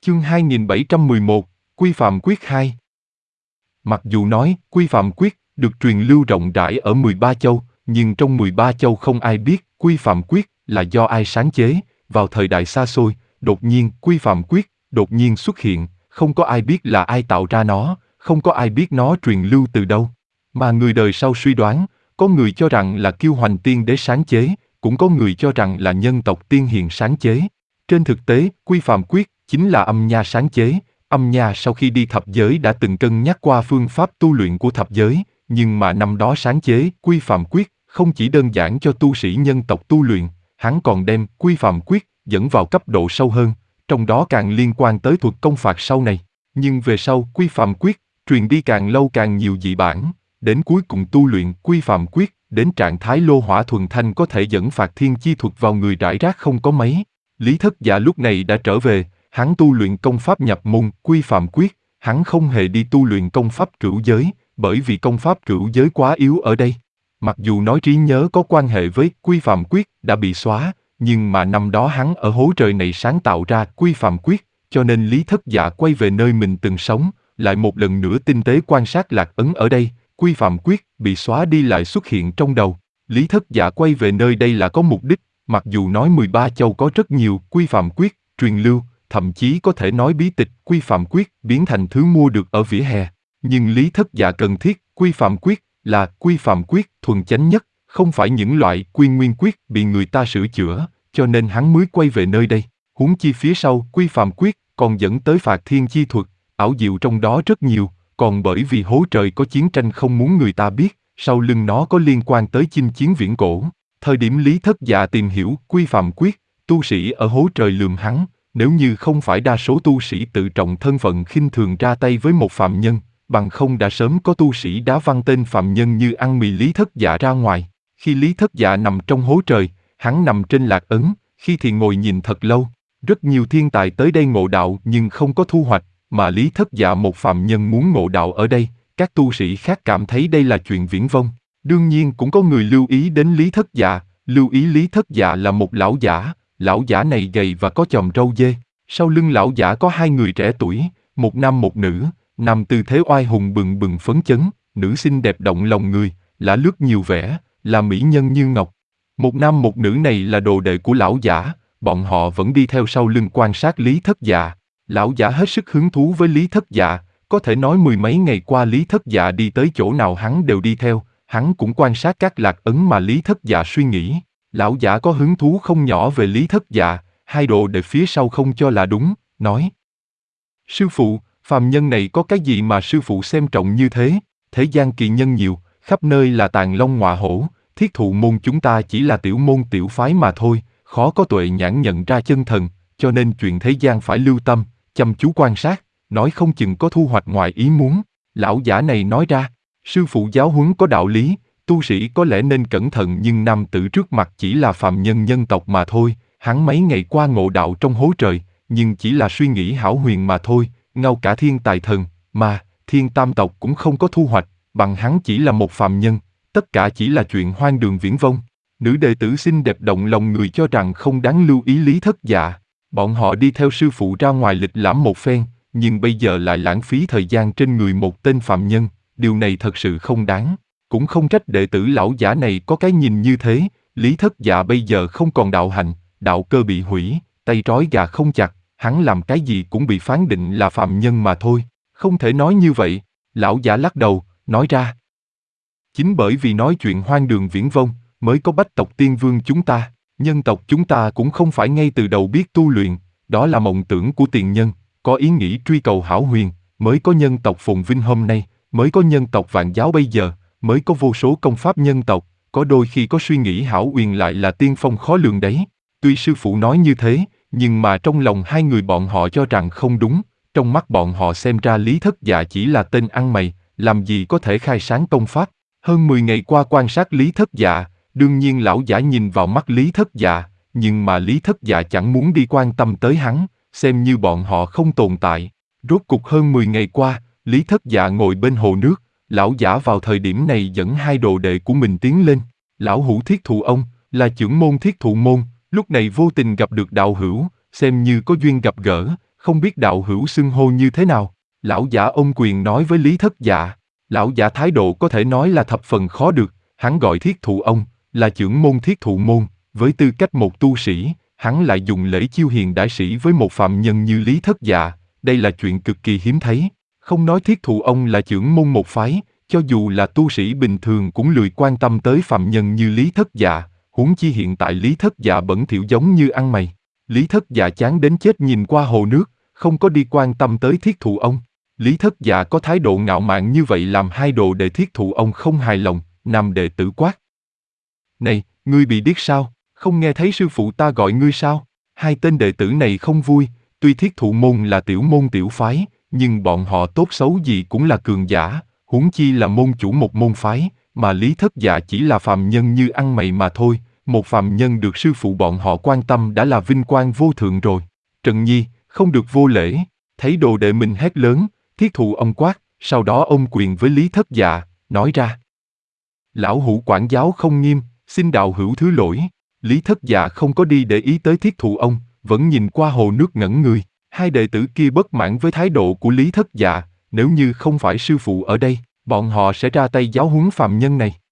Chương 2711, Quy Phạm Quyết 2. Mặc dù nói Quy Phạm Quyết được truyền lưu rộng rãi ở 13 châu, nhưng trong 13 châu không ai biết Quy Phạm Quyết là do ai sáng chế. Vào thời đại xa xôi, đột nhiên Quy Phạm Quyết đột nhiên xuất hiện, không có ai biết là ai tạo ra nó, không có ai biết nó truyền lưu từ đâu. Mà người đời sau suy đoán, có người cho rằng là Kiêu Hoành Tiên Đế sáng chế, cũng có người cho rằng là nhân tộc tiên hiền sáng chế. Trên thực tế, Quy Phạm Quyết chính là Âm Nha sáng chế. Âm Nha sau khi đi thập giới đã từng cân nhắc qua phương pháp tu luyện của thập giới, nhưng mà năm đó sáng chế Quy Phạm Quyết không chỉ đơn giản cho tu sĩ nhân tộc tu luyện, hắn còn đem Quy Phạm Quyết dẫn vào cấp độ sâu hơn, trong đó càng liên quan tới thuật công phạt sau này. Nhưng về sau Quy Phạm Quyết truyền đi càng lâu càng nhiều dị bản, đến cuối cùng tu luyện Quy Phạm Quyết đến trạng thái lô hỏa thuần thanh có thể dẫn phạt thiên chi thuật vào người rải rác không có mấy. Lý Thất Dạ lúc này đã trở về, hắn tu luyện công pháp nhập môn Quy Phạm Quyết, hắn không hề đi tu luyện công pháp cửu giới, bởi vì công pháp cửu giới quá yếu ở đây. Mặc dù nói trí nhớ có quan hệ với Quy Phạm Quyết đã bị xóa, nhưng mà năm đó hắn ở hố trời này sáng tạo ra Quy Phạm Quyết, cho nên Lý Thất Dạ quay về nơi mình từng sống, lại một lần nữa tinh tế quan sát lạc ấn ở đây, Quy Phạm Quyết bị xóa đi lại xuất hiện trong đầu. Lý Thất Dạ quay về nơi đây là có mục đích, mặc dù nói 13 châu có rất nhiều Quy Phạm Quyết truyền lưu, thậm chí có thể nói bí tịch Quy Phạm Quyết biến thành thứ mua được ở vỉa hè. Nhưng Lý Thất Dạ cần thiết Quy Phạm Quyết là Quy Phạm Quyết thuần chánh nhất, không phải những loại Quy Nguyên Quyết bị người ta sửa chữa, cho nên hắn mới quay về nơi đây. Huống chi phía sau Quy Phạm Quyết còn dẫn tới phạt thiên chi thuật, ảo diệu trong đó rất nhiều, còn bởi vì hố trời có chiến tranh không muốn người ta biết, sau lưng nó có liên quan tới chinh chiến viễn cổ. Thời điểm Lý Thất Dạ tìm hiểu Quy Phạm Quyết, tu sĩ ở hố trời lườm hắn, nếu như không phải đa số tu sĩ tự trọng thân phận khinh thường ra tay với một phạm nhân, bằng không đã sớm có tu sĩ đá văng tên phạm nhân như ăn mì Lý Thất Dạ ra ngoài. Khi Lý Thất Dạ nằm trong hố trời, hắn nằm trên lạc ấn, khi thì ngồi nhìn thật lâu. Rất nhiều thiên tài tới đây ngộ đạo nhưng không có thu hoạch, mà Lý Thất Dạ một phạm nhân muốn ngộ đạo ở đây, các tu sĩ khác cảm thấy đây là chuyện viển vông. Đương nhiên cũng có người lưu ý đến Lý Thất Dạ, lưu ý Lý Thất Dạ là một lão giả này gầy và có chòm râu dê. Sau lưng lão giả có hai người trẻ tuổi, một nam một nữ, nam tư thế oai hùng bừng bừng phấn chấn, nữ xinh đẹp động lòng người, lả lướt nhiều vẻ, là mỹ nhân như ngọc. Một nam một nữ này là đồ đệ của lão giả, bọn họ vẫn đi theo sau lưng quan sát Lý Thất Dạ. Lão giả hết sức hứng thú với Lý Thất Dạ, có thể nói mười mấy ngày qua Lý Thất Dạ đi tới chỗ nào hắn đều đi theo, hắn cũng quan sát các lạc ấn mà Lý Thất Dạ suy nghĩ. Lão giả có hứng thú không nhỏ về Lý Thất Dạ, hai đồ đệ phía sau không cho là đúng, nói: Sư phụ, phàm nhân này có cái gì mà sư phụ xem trọng như thế? Thế gian kỳ nhân nhiều, khắp nơi là tàn long ngọa hổ, Thiết Thụ môn chúng ta chỉ là tiểu môn tiểu phái mà thôi, khó có tuệ nhãn nhận ra chân thần, cho nên chuyện thế gian phải lưu tâm, chăm chú quan sát, nói không chừng có thu hoạch ngoài ý muốn. Lão giả này nói ra, sư phụ giáo huấn có đạo lý, tu sĩ có lẽ nên cẩn thận, nhưng nam tử trước mặt chỉ là phàm nhân nhân tộc mà thôi, hắn mấy ngày qua ngộ đạo trong hố trời, nhưng chỉ là suy nghĩ hão huyền mà thôi, ngao cả thiên tài thần, mà thiên tam tộc cũng không có thu hoạch, bằng hắn chỉ là một phàm nhân, tất cả chỉ là chuyện hoang đường viển vông. Nữ đệ tử xinh đẹp động lòng người cho rằng không đáng lưu ý Lý Thất Dạ. Bọn họ đi theo sư phụ ra ngoài lịch lãm một phen, nhưng bây giờ lại lãng phí thời gian trên người một tên phạm nhân, điều này thật sự không đáng. Cũng không trách đệ tử lão giả này có cái nhìn như thế, Lý Thất Dạ bây giờ không còn đạo hành, đạo cơ bị hủy, tay trói gà không chặt, hắn làm cái gì cũng bị phán định là phạm nhân mà thôi, không thể nói như vậy. Lão giả lắc đầu, nói ra: Chính bởi vì nói chuyện hoang đường viển vông, mới có bách tộc tiên vương chúng ta, nhân tộc chúng ta cũng không phải ngay từ đầu biết tu luyện, đó là mộng tưởng của tiền nhân, có ý nghĩ truy cầu hão huyền, mới có nhân tộc phồn vinh hôm nay, mới có nhân tộc vạn giáo bây giờ, mới có vô số công pháp nhân tộc, có đôi khi có suy nghĩ hão huyền lại là tiên phong khó lường đấy. Tuy sư phụ nói như thế, nhưng mà trong lòng hai người bọn họ cho rằng không đúng, trong mắt bọn họ xem ra Lý Thất Dạ chỉ là tên ăn mày, làm gì có thể khai sáng công pháp. Hơn 10 ngày qua quan sát Lý Thất Dạ, đương nhiên lão giả nhìn vào mắt Lý Thất Dạ, nhưng mà Lý Thất Dạ chẳng muốn đi quan tâm tới hắn, xem như bọn họ không tồn tại. Rốt cục hơn 10 ngày qua, Lý Thất Dạ ngồi bên hồ nước, lão giả vào thời điểm này dẫn hai đồ đệ của mình tiến lên. Lão hữu Thiết Thụ ông, là trưởng môn Thiết Thụ môn, lúc này vô tình gặp được đạo hữu, xem như có duyên gặp gỡ, không biết đạo hữu xưng hô như thế nào. Lão giả ôm quyền nói với Lý Thất Dạ. Lão giả thái độ có thể nói là thập phần khó được, hắn gọi Thiết Thụ ông, là trưởng môn Thiết Thụ môn, với tư cách một tu sĩ, hắn lại dùng lễ chiêu hiền đãi sĩ với một phạm nhân như Lý Thất Dạ, đây là chuyện cực kỳ hiếm thấy. Không nói Thiết Thụ ông là trưởng môn một phái, cho dù là tu sĩ bình thường cũng lười quan tâm tới phạm nhân như Lý Thất Dạ, huống chi hiện tại Lý Thất Dạ bẩn thỉu giống như ăn mày. Lý Thất Dạ chán đến chết nhìn qua hồ nước, không có đi quan tâm tới Thiết Thụ ông. Lý Thất Dạ có thái độ ngạo mạn như vậy làm hai đồ đệ Thiết Thụ ông không hài lòng, nam đệ tử quát. Này, ngươi bị điếc sao, không nghe thấy sư phụ ta gọi ngươi sao? Hai tên đệ tử này không vui, tuy Thiết Thụ môn là tiểu môn tiểu phái, nhưng bọn họ tốt xấu gì cũng là cường giả, huống chi là môn chủ một môn phái, mà Lý Thất Dạ chỉ là phàm nhân như ăn mày mà thôi, một phàm nhân được sư phụ bọn họ quan tâm đã là vinh quang vô thượng rồi. Trần Nhi, không được vô lễ, thấy đồ đệ mình hét lớn, Thiết Thụ ông quát, sau đó ôm quyền với Lý Thất Dạ, nói ra. Lão hữu quản giáo không nghiêm, xin đạo hữu thứ lỗi. Lý Thất Dạ không có đi để ý tới Thiết Thụ ông, vẫn nhìn qua hồ nước ngẩn người. Hai đệ tử kia bất mãn với thái độ của Lý Thất Dạ, nếu như không phải sư phụ ở đây, bọn họ sẽ ra tay giáo huấn phàm nhân này.